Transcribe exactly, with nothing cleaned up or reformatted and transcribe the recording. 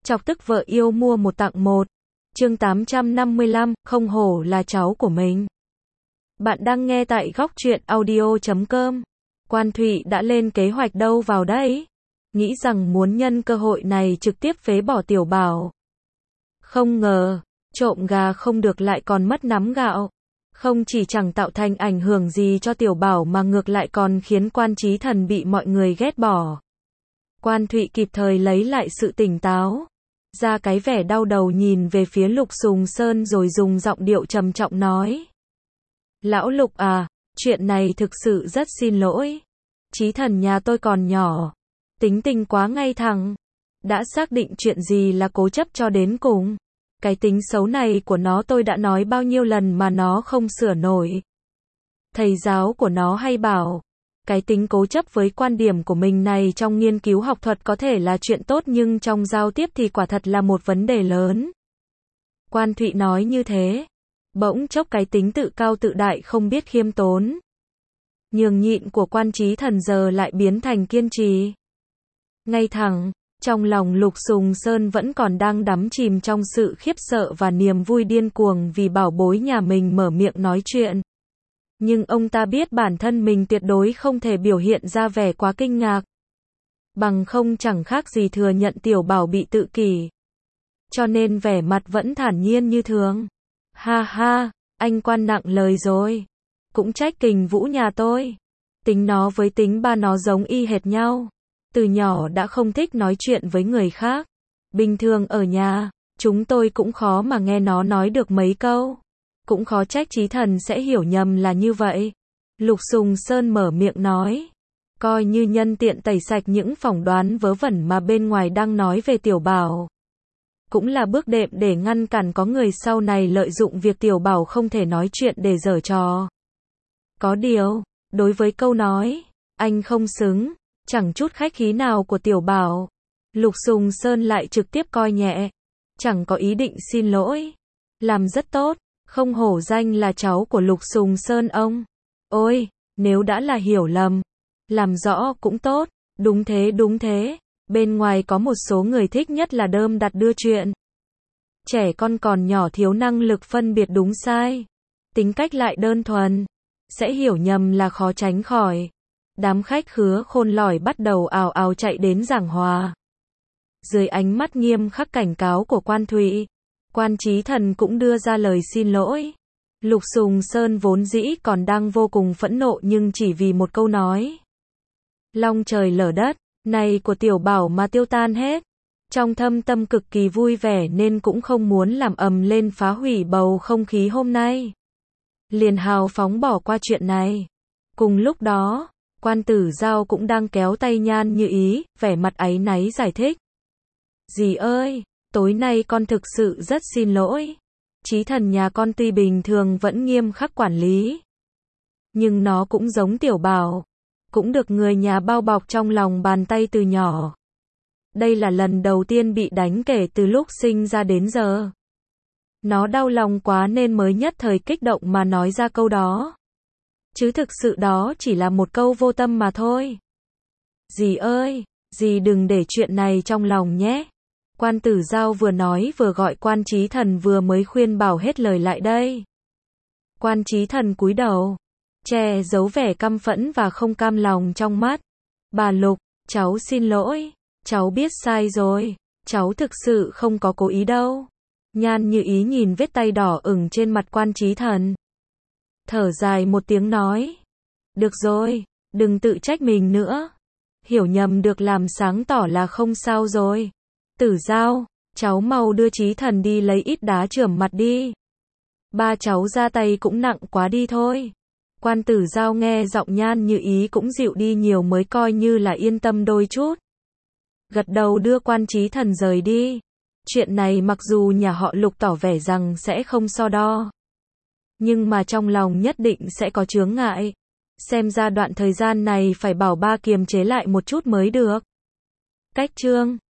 chọc tức vợ yêu mua một tặng một. Chương tám trăm năm mươi lăm, không hổ là cháu của mình. Bạn đang nghe tại góc truyện audio chấm com. Quan Thụy đã lên kế hoạch đâu vào đấy. Nghĩ rằng muốn nhân cơ hội này trực tiếp phế bỏ Tiểu Bảo. Không ngờ, trộm gà không được lại còn mất nắm gạo. Không chỉ chẳng tạo thành ảnh hưởng gì cho Tiểu Bảo mà ngược lại còn khiến Quan Chí Thần bị mọi người ghét bỏ. Quan Thụy kịp thời lấy lại sự tỉnh táo, ra cái vẻ đau đầu nhìn về phía Lục Sùng Sơn rồi dùng giọng điệu trầm trọng nói. Lão Lục à, chuyện này thực sự rất xin lỗi. Chí Thần nhà tôi còn nhỏ, tính tình quá ngay thẳng. Đã xác định chuyện gì là cố chấp cho đến cùng. Cái tính xấu này của nó tôi đã nói bao nhiêu lần mà nó không sửa nổi. Thầy giáo của nó hay bảo, cái tính cố chấp với quan điểm của mình này trong nghiên cứu học thuật có thể là chuyện tốt nhưng trong giao tiếp thì quả thật là một vấn đề lớn. Quan Thụy nói như thế, bỗng chốc cái tính tự cao tự đại không biết khiêm tốn, nhường nhịn của Quan Chí Thần giờ lại biến thành kiên trì. Ngay thẳng, trong lòng Lục Sùng Sơn vẫn còn đang đắm chìm trong sự khiếp sợ và niềm vui điên cuồng vì bảo bối nhà mình mở miệng nói chuyện. Nhưng ông ta biết bản thân mình tuyệt đối không thể biểu hiện ra vẻ quá kinh ngạc. Bằng không chẳng khác gì thừa nhận Tiểu Bảo bị tự kỷ. Cho nên vẻ mặt vẫn thản nhiên như thường. Ha ha, anh Quan nặng lời rồi. Cũng trách Kình Vũ nhà tôi. Tính nó với tính ba nó giống y hệt nhau. Từ nhỏ đã không thích nói chuyện với người khác. Bình thường ở nhà, chúng tôi cũng khó mà nghe nó nói được mấy câu. Cũng khó trách Chí Thần sẽ hiểu nhầm là như vậy. Lục Sùng Sơn mở miệng nói. Coi như nhân tiện tẩy sạch những phỏng đoán vớ vẩn mà bên ngoài đang nói về Tiểu Bảo. Cũng là bước đệm để ngăn cản có người sau này lợi dụng việc Tiểu Bảo không thể nói chuyện để giở trò. Có điều, đối với câu nói, anh không xứng, chẳng chút khách khí nào của Tiểu Bảo, Lục Sùng Sơn lại trực tiếp coi nhẹ. Chẳng có ý định xin lỗi. Làm rất tốt. Không hổ danh là cháu của Lục Sùng Sơn ông. Ôi, nếu đã là hiểu lầm, làm rõ cũng tốt. Đúng thế đúng thế. Bên ngoài có một số người thích nhất là đơm đặt đưa chuyện. Trẻ con còn nhỏ thiếu năng lực phân biệt đúng sai. Tính cách lại đơn thuần. Sẽ hiểu nhầm là khó tránh khỏi. Đám khách khứa khôn lỏi bắt đầu ào ào chạy đến giảng hòa. Dưới ánh mắt nghiêm khắc cảnh cáo của Quan Thụy, Quan Chí Thần cũng đưa ra lời xin lỗi. Lục Sùng Sơn vốn dĩ còn đang vô cùng phẫn nộ nhưng chỉ vì một câu nói long trời lở đất này của Tiểu Bảo mà tiêu tan hết. Trong thâm tâm cực kỳ vui vẻ nên cũng không muốn làm ầm lên phá hủy bầu không khí hôm nay. Liền hào phóng bỏ qua chuyện này. Cùng lúc đó, Quan Tử Giao cũng đang kéo tay Nhan Như Ý, vẻ mặt áy náy giải thích. Dì ơi, tối nay con thực sự rất xin lỗi. Chí Thần nhà con tuy bình thường vẫn nghiêm khắc quản lý, nhưng nó cũng giống Tiểu Bảo, cũng được người nhà bao bọc trong lòng bàn tay từ nhỏ. Đây là lần đầu tiên bị đánh kể từ lúc sinh ra đến giờ. Nó đau lòng quá nên mới nhất thời kích động mà nói ra câu đó. Chứ thực sự đó chỉ là một câu vô tâm mà thôi. Dì ơi, dì đừng để chuyện này trong lòng nhé. Quan Tử Giao vừa nói vừa gọi Quan Chí Thần vừa mới khuyên bảo hết lời lại đây. Quan Chí Thần cúi đầu, che giấu vẻ căm phẫn và không cam lòng trong mắt. Bà Lục, cháu xin lỗi, cháu biết sai rồi, cháu thực sự không có cố ý đâu. Nhan Như Ý nhìn vết tay đỏ ửng trên mặt Quan Chí Thần, thở dài một tiếng nói. Được rồi, đừng tự trách mình nữa. Hiểu nhầm được làm sáng tỏ là không sao rồi. Tử Giao, cháu mau đưa Chí Thần đi lấy ít đá chườm mặt đi. Ba cháu ra tay cũng nặng quá đi thôi. Quan Tử Giao nghe giọng Nhan Như Ý cũng dịu đi nhiều mới coi như là yên tâm đôi chút. Gật đầu đưa Quan Chí Thần rời đi. Chuyện này mặc dù nhà họ Lục tỏ vẻ rằng sẽ không so đo, nhưng mà trong lòng nhất định sẽ có chướng ngại. Xem ra đoạn thời gian này phải bảo ba kiềm chế lại một chút mới được. Cách chương